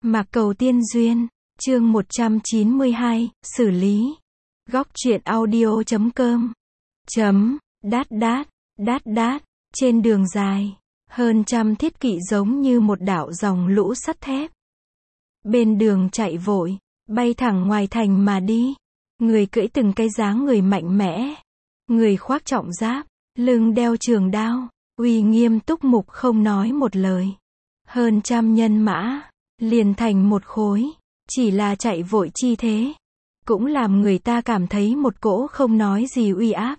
Mạc Cầu Tiên Duyên, chương 192, xử lý. Góc truyện audio.com. Đát. Trên đường dài, hơn trăm thiết kỵ giống như một đạo dòng lũ sắt thép. Bên đường chạy vội, bay thẳng ngoài thành mà đi. Người cưỡi từng cái dáng người mạnh mẽ. Người khoác trọng giáp, lưng đeo trường đao, uy nghiêm túc mục không nói một lời. Hơn trăm nhân mã, liền thành một khối, chỉ là chạy vội chi thế, cũng làm người ta cảm thấy một cỗ không nói gì uy áp.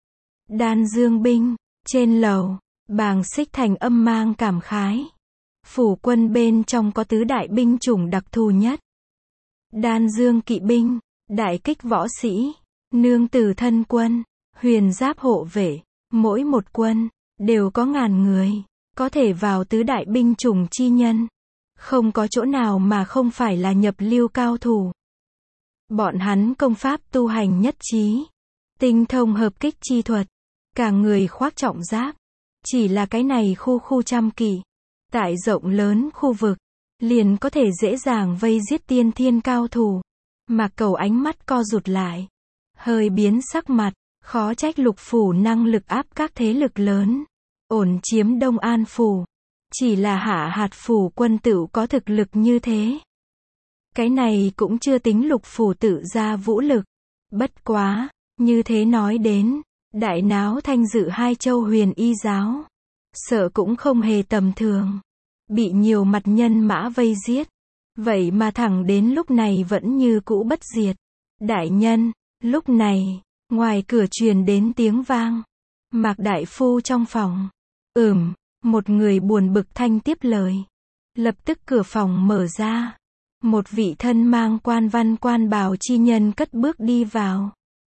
Đan Dương binh, trên lầu, Bàng Xích Thành âm mang cảm khái. Phủ quân bên trong có tứ đại binh chủng đặc thù nhất. Đan Dương kỵ binh, đại kích võ sĩ, nương tử thân quân, huyền giáp hộ vệ, mỗi một quân, đều có ngàn người, có thể vào tứ đại binh chủng chi nhân. Không có chỗ nào mà không phải là nhập lưu cao thủ. Bọn hắn công pháp tu hành nhất trí, tinh thông hợp kích chi thuật, cả người khoác trọng giáp. Chỉ là cái này khu trăm kỵ, tại rộng lớn khu vực, liền có thể dễ dàng vây giết tiên thiên cao thủ. Mạc Cầu ánh mắt co rụt lại, hơi biến sắc mặt, khó trách Lục phủ năng lực áp các thế lực lớn, ổn chiếm Đông An phủ. Chỉ là Hạ Hạt phủ quân tựu có thực lực như thế. Cái này cũng chưa tính Lục phủ tự ra vũ lực. Bất quá, như thế nói đến, đại náo thanh dự hai châu huyền y giáo, sợ cũng không hề tầm thường. Bị nhiều mặt nhân mã vây giết, vậy mà thẳng đến lúc này vẫn như cũ bất diệt. Đại nhân, lúc này, ngoài cửa truyền đến tiếng vang. Mạc đại phu trong phòng. Một người buồn bực thanh tiếp lời. Lập tức cửa phòng mở ra. Một vị thân mang quan văn quan bào chi nhân cất bước đi vào.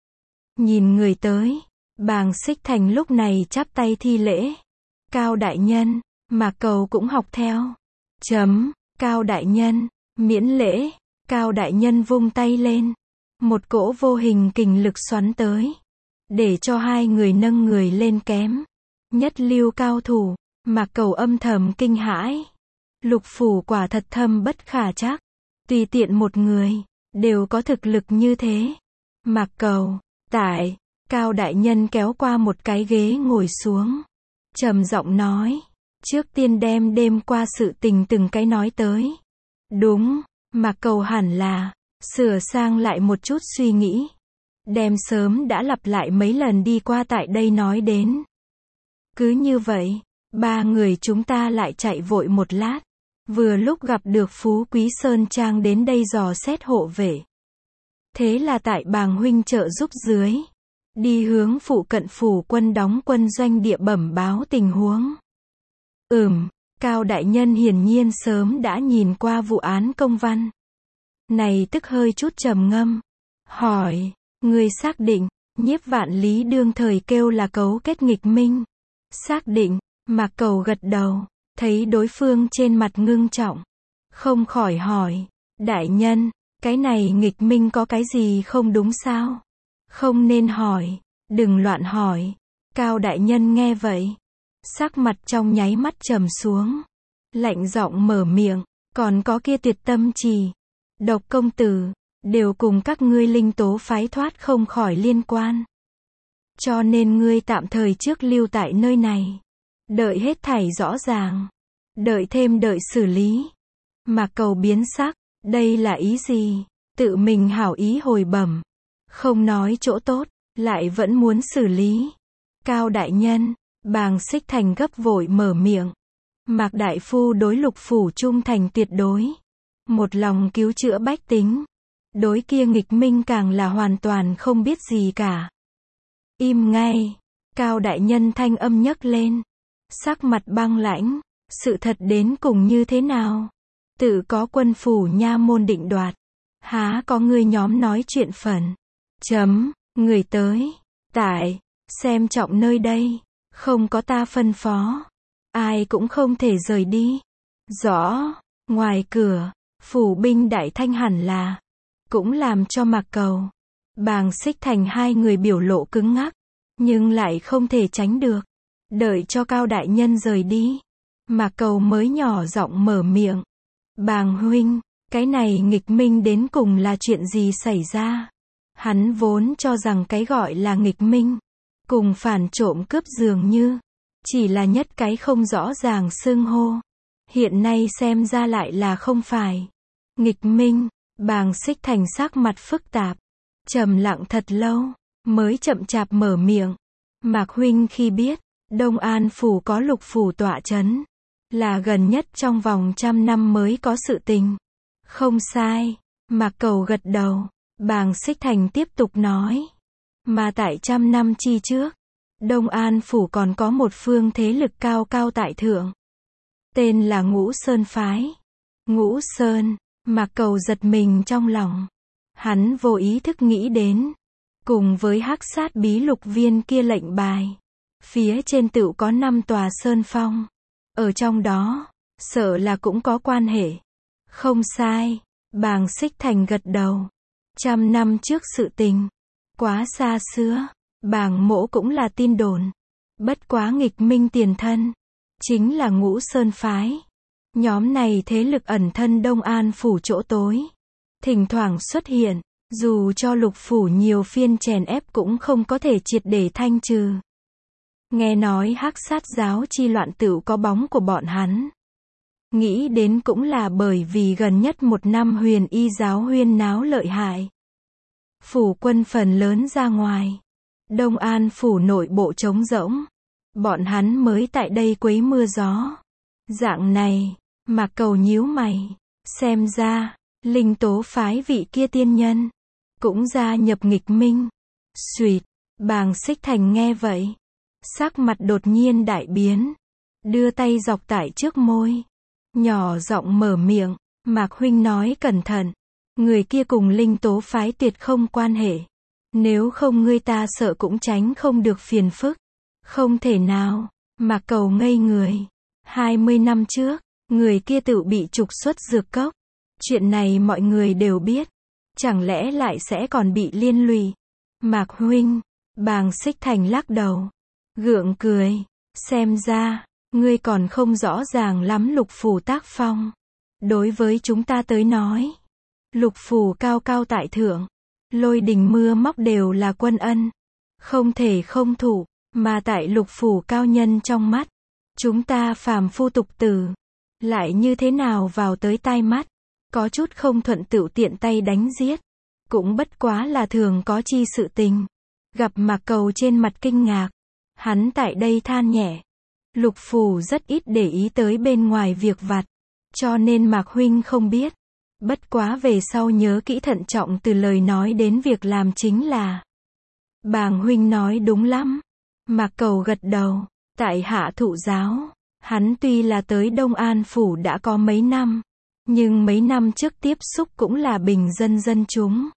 Nhìn người tới, Bàng Xích Thành lúc này chắp tay thi lễ. Cao đại nhân, Mạc Cầu cũng học theo. Cao đại nhân, miễn lễ. Cao đại nhân vung tay lên. Một cỗ vô hình kình lực xoắn tới, để cho hai người nâng người lên kém. Nhất lưu cao thủ. Mạc Cầu âm thầm kinh hãi. Lục phủ quả thật thâm bất khả trắc. Tùy tiện một người, đều có thực lực như thế. Mạc Cầu, tại, Cao đại nhân kéo qua một cái ghế ngồi xuống. Trầm giọng nói, trước tiên đem đêm qua sự tình từng cái nói tới. Đúng, Mạc Cầu hẳn là, sửa sang lại một chút suy nghĩ. Đem sớm đã lặp lại mấy lần đi qua tại đây nói đến. Cứ như vậy, ba người chúng ta lại chạy vội một lát. Vừa lúc gặp được Phú Quý Sơn Trang đến đây dò xét hộ vệ. Thế là tại Bàng huynh trợ giúp dưới, đi hướng phụ cận phủ quân đóng quân doanh địa bẩm báo tình huống. Cao đại nhân hiển nhiên sớm đã nhìn qua vụ án công văn. Này tức hơi chút trầm ngâm. Hỏi, người xác định, Nhiếp Vạn Lý đương thời kêu là cấu kết nghịch minh. Xác định. Mạc Cầu gật đầu, thấy đối phương trên mặt ngưng trọng. Không khỏi hỏi, đại nhân, cái này nghịch minh có cái gì không đúng sao? Không nên hỏi, đừng loạn hỏi. Cao đại nhân nghe vậy, sắc mặt trong nháy mắt trầm xuống. Lạnh giọng mở miệng, còn có kia Tuyệt Tâm Trì, Độc công tử, đều cùng các ngươi Linh Tố phái thoát không khỏi liên quan. Cho nên ngươi tạm thời trước lưu tại nơi này. Đợi hết thảy rõ ràng. Đợi xử lý. Mạc Cầu biến sắc, đây là ý gì? Tự mình hảo ý hồi bẩm. Không nói chỗ tốt, lại vẫn muốn xử lý. Cao đại nhân, Bàng Xích Thành gấp vội mở miệng. Mạc đại phu đối Lục phủ trung thành tuyệt đối. Một lòng cứu chữa bách tính. Đối kia nghịch minh càng là hoàn toàn không biết gì cả. Im ngay. Cao đại nhân thanh âm nhấc lên. Sắc mặt băng lãnh, sự thật đến cùng như thế nào? Tự có quân phủ nha môn định đoạt. Há có ngươi nhóm nói chuyện phần. Người tới. Tại, xem trọng nơi đây. Không có ta phân phó. Ai cũng không thể rời đi. Rõ, ngoài cửa, phủ binh đại thanh hẳn là. Cũng làm cho Mạc Cầu, Bàng Xích Thành hai người biểu lộ cứng ngắc. Nhưng lại không thể tránh được. Đợi cho Cao đại nhân rời đi, Mạc Cầu mới nhỏ giọng mở miệng. Bàng huynh, cái này nghịch minh đến cùng là chuyện gì xảy ra? Hắn vốn cho rằng cái gọi là nghịch minh, cùng phản trộm cướp dường như, chỉ là nhất cái không rõ ràng xưng hô. Hiện nay xem ra lại là không phải. Nghịch minh, Bàng Xích Thành sắc mặt phức tạp, trầm lặng thật lâu, mới chậm chạp mở miệng. Mạc huynh khi biết, Đông An phủ có Lục phủ tọa chấn, là gần nhất trong vòng 100 năm mới có sự tình. Không sai, Mạc Cầu gật đầu. Bàng Xích Thành tiếp tục nói. Mà tại 100 năm chi trước, Đông An phủ còn có một phương thế lực cao cao tại thượng. Tên là Ngũ Sơn phái. Ngũ Sơn, Mạc Cầu giật mình trong lòng. Hắn vô ý thức nghĩ đến, cùng với Hắc Sát bí lục viên kia lệnh bài, phía trên tựu có 5 tòa sơn phong. Ở trong đó, sợ là cũng có quan hệ. Không sai, Bàng Xích Thành gật đầu. 100 năm trước sự tình, quá xa xưa, Bàng mỗ cũng là tin đồn. Bất quá nghịch minh tiền thân, chính là Ngũ Sơn phái. Nhóm này thế lực ẩn thân Đông An phủ chỗ tối, thỉnh thoảng xuất hiện, dù cho Lục phủ nhiều phiên chèn ép cũng không có thể triệt để thanh trừ. Nghe nói Hắc Sát giáo chi loạn tựu có bóng của bọn hắn. Nghĩ đến cũng là bởi vì gần nhất 1 năm Huyền Y giáo huyên náo lợi hại. Phủ quân phần lớn ra ngoài. Đông An phủ nội bộ trống rỗng. Bọn hắn mới tại đây quấy mưa gió. Dạng này, Mạc Cầu nhíu mày. Xem ra, Linh Tố phái vị kia tiên nhân, cũng gia nhập nghịch minh. Xuỵt, Bàng Xích Thành nghe vậy, sắc mặt đột nhiên đại biến. Đưa tay dọc tại trước môi, nhỏ giọng mở miệng. Mạc huynh nói cẩn thận. Người kia cùng Linh Tố phái tuyệt không quan hệ. Nếu không ngươi ta sợ cũng tránh không được phiền phức. Không thể nào. Mạc Cầu ngây người. 20 năm trước, người kia tự bị trục xuất dược cốc. Chuyện này mọi người đều biết. Chẳng lẽ lại sẽ còn bị liên lụy? Mạc huynh, Bàng Xích Thành lắc đầu, gượng cười. Xem ra, ngươi còn không rõ ràng lắm Lục phủ tác phong. Đối với chúng ta tới nói, Lục phủ cao cao tại thượng, lôi đình mưa móc đều là quân ân, không thể không thủ. Mà tại Lục phủ cao nhân trong mắt, chúng ta phàm phu tục tử, lại như thế nào vào tới tai mắt, có chút không thuận tựu tiện tay đánh giết, cũng bất quá là thường có chi sự tình. Gặp Mạc Cầu trên mặt kinh ngạc, hắn tại đây than nhẹ. Lục phủ rất ít để ý tới bên ngoài việc vặt, cho nên Mạc huynh không biết. Bất quá về sau nhớ kỹ thận trọng từ lời nói đến việc làm chính là. Bàng huynh nói đúng lắm. Mạc Cầu gật đầu. Tại Hạ thụ giáo, hắn tuy là tới Đông An phủ đã có mấy năm, nhưng mấy năm trước tiếp xúc cũng là bình dân dân chúng.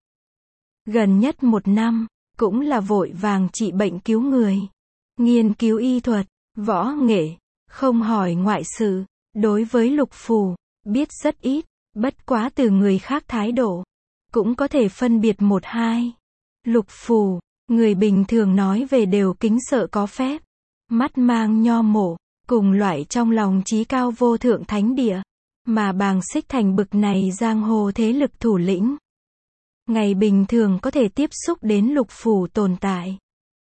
Gần nhất 1 năm, cũng là vội vàng trị bệnh cứu người, nghiên cứu y thuật, võ nghệ, không hỏi ngoại sự. Đối với Lục phủ, biết rất ít, bất quá từ người khác thái độ, cũng có thể phân biệt 1-2. Lục phủ, người bình thường nói về đều kính sợ có phép, mắt mang nho mổ, cùng loại trong lòng trí cao vô thượng thánh địa. Mà Bàng Xích Thành bực này giang hồ thế lực thủ lĩnh, ngày bình thường có thể tiếp xúc đến Lục phủ tồn tại,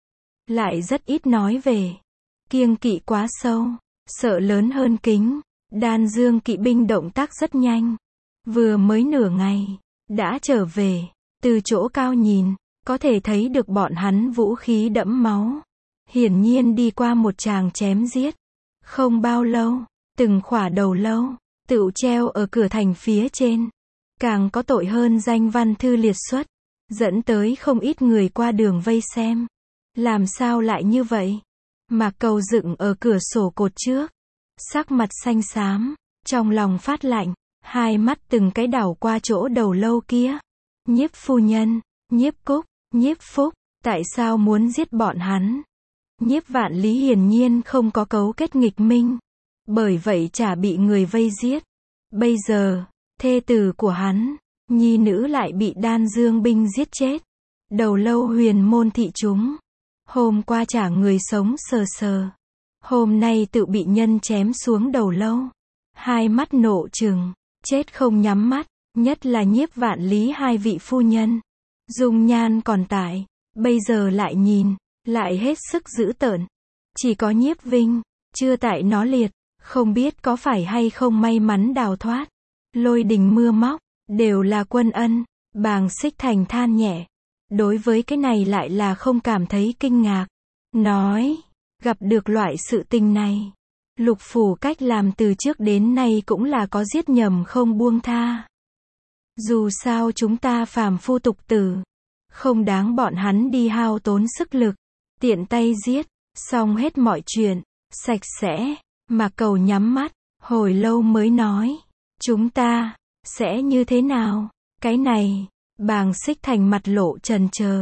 lại rất ít nói về. Kiêng kỵ quá sâu, sợ lớn hơn kính. Đan Dương kỵ binh động tác rất nhanh, vừa mới nửa ngày, đã trở về. Từ chỗ cao nhìn, có thể thấy được bọn hắn vũ khí đẫm máu. Hiển nhiên đi qua một tràng chém giết. Không bao lâu, từng khỏa đầu lâu, tựu treo ở cửa thành phía trên. Càng có tội hơn danh văn thư liệt xuất, dẫn tới không ít người qua đường vây xem. Làm sao lại như vậy? Mạc Cầu dựng ở cửa sổ cột trước, sắc mặt xanh xám, trong lòng phát lạnh, hai mắt từng cái đảo qua chỗ đầu lâu kia. Nhiếp phu nhân, Nhiếp Cúc, Nhiếp Phúc, tại sao muốn giết bọn hắn? Nhiếp Vạn Lý hiển nhiên không có cấu kết nghịch minh, bởi vậy chả bị người vây giết. Bây giờ, thê tử của hắn, nhi nữ lại bị Đan Dương binh giết chết. Đầu lâu huyền môn thị chúng, hôm qua chả người sống sờ sờ, hôm nay tự bị nhân chém xuống đầu lâu. Hai mắt nộ trừng, chết không nhắm mắt, nhất là Nhiếp Vạn Lý hai vị phu nhân. Dung nhan còn tại, bây giờ lại nhìn, lại hết sức dữ tợn. Chỉ có Nhiếp Vinh, chưa tại nó liệt, không biết có phải hay không may mắn đào thoát. Lôi đình mưa móc, đều là Quân Ân, Bàng Xích Thành than nhẹ. Đối với cái này lại là không cảm thấy kinh ngạc. Nói, gặp được loại sự tình này. Lục phủ cách làm từ trước đến nay cũng là có giết nhầm không buông tha. Dù sao chúng ta phàm phu tục tử, không đáng bọn hắn đi hao tốn sức lực, tiện tay giết, xong hết mọi chuyện, sạch sẽ. Mạc Cầu nhắm mắt, hồi lâu mới nói, chúng ta, sẽ như thế nào? Cái này, Bàng Xích Thành mặt lộ trần chờ.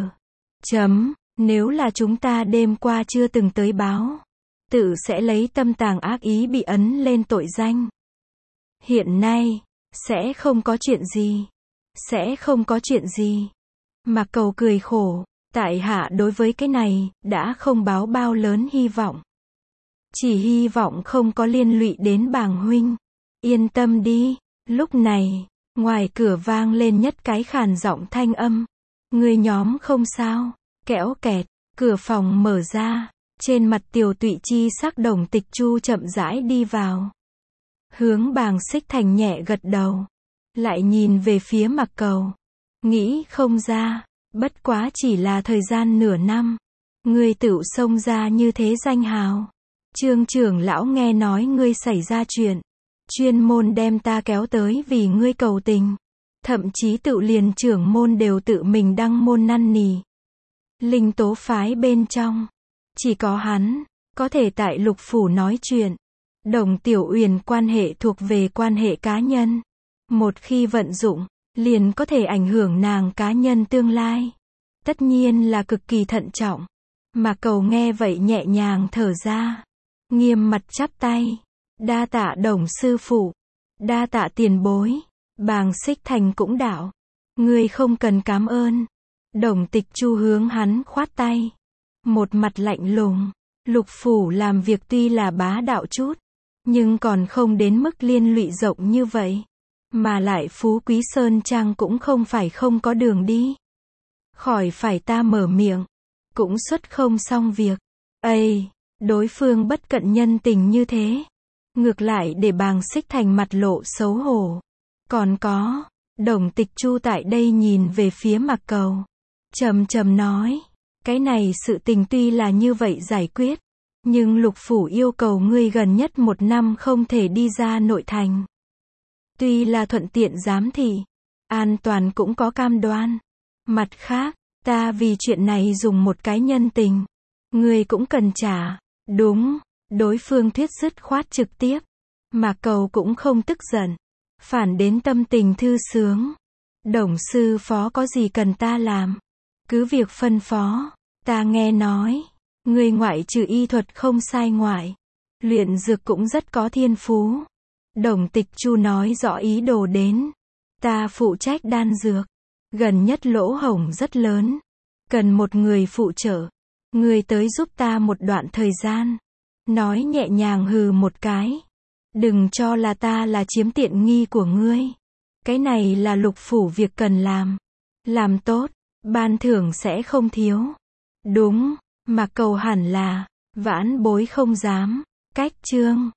Nếu là chúng ta đêm qua chưa từng tới báo, tự sẽ lấy tâm tàng ác ý bị ấn lên tội danh. Hiện nay, sẽ không có chuyện gì. Sẽ không có chuyện gì. Mạc Cầu cười khổ, tại hạ đối với cái này, đã không báo bao lớn hy vọng. Chỉ hy vọng không có liên lụy đến Bàng huynh. Yên tâm đi. Lúc này, ngoài cửa vang lên nhất cái khàn giọng thanh âm. Người nhóm không sao. Kẽo kẹt, cửa phòng mở ra. Trên mặt Tiều Tụy chi sắc Đồng Tịch Chu chậm rãi đi vào. Hướng Bàng Xích Thành nhẹ gật đầu. Lại nhìn về phía Mạc Cầu. Nghĩ không ra, bất quá chỉ là thời gian nửa năm. Ngươi tựu xông ra như thế danh hào. Trương trưởng lão nghe nói ngươi xảy ra chuyện. Chuyên môn đem ta kéo tới vì ngươi cầu tình. Thậm chí tự liền trưởng môn đều tự mình đăng môn năn nỉ. Linh tố phái bên trong. Chỉ có hắn, có thể tại Lục phủ nói chuyện. Đồng Tiểu Uyển quan hệ thuộc về quan hệ cá nhân. Một khi vận dụng, liền có thể ảnh hưởng nàng cá nhân tương lai. Tất nhiên là cực kỳ thận trọng. Mạc Cầu nghe vậy nhẹ nhàng thở ra. Nghiêm mặt chắp tay. Đa tạ Đồng sư phụ. Đa tạ tiền bối. Bàng Xích Thành cũng đạo. Ngươi không cần cảm ơn. Đồng Tịch Chu hướng hắn khoát tay. Một mặt lạnh lùng. Lục phủ làm việc tuy là bá đạo chút, nhưng còn không đến mức liên lụy rộng như vậy. Mà lại Phú Quý Sơn Trang cũng không phải không có đường đi. Khỏi phải ta mở miệng. Cũng xuất không xong việc. Đối phương bất cận nhân tình như thế. Ngược lại để Bàng Xích Thành mặt lộ xấu hổ. Còn có, Đồng Tịch Chu tại đây nhìn về phía Mạc Cầu. Trầm nói. Cái này sự tình tuy là như vậy giải quyết. Nhưng Lục phủ yêu cầu ngươi gần nhất 1 năm không thể đi ra nội thành. Tuy là thuận tiện giám thị, an toàn cũng có cam đoan. Mặt khác, ta vì chuyện này dùng một cái nhân tình. Ngươi cũng cần trả. Đúng, đối phương thuyết dứt khoát trực tiếp. Mạc Cầu cũng không tức giận. Phản đến tâm tình thư sướng. Đồng sư phó có gì cần ta làm? Cứ việc phân phó. Ta nghe nói, ngươi ngoại trừ y thuật không sai ngoại. Luyện dược cũng rất có thiên phú. Đồng Tịch Chu nói rõ ý đồ đến. Ta phụ trách đan dược. Gần nhất lỗ hổng rất lớn. Cần một người phụ trợ. Ngươi tới giúp ta một đoạn thời gian. Nói nhẹ nhàng hừ một cái. Đừng cho là ta là chiếm tiện nghi của ngươi. Cái này là Lục phủ việc cần làm. Làm tốt, ban thưởng sẽ không thiếu. Đúng, Mạc Cầu hẳn là, vãn bối không dám. Cách chương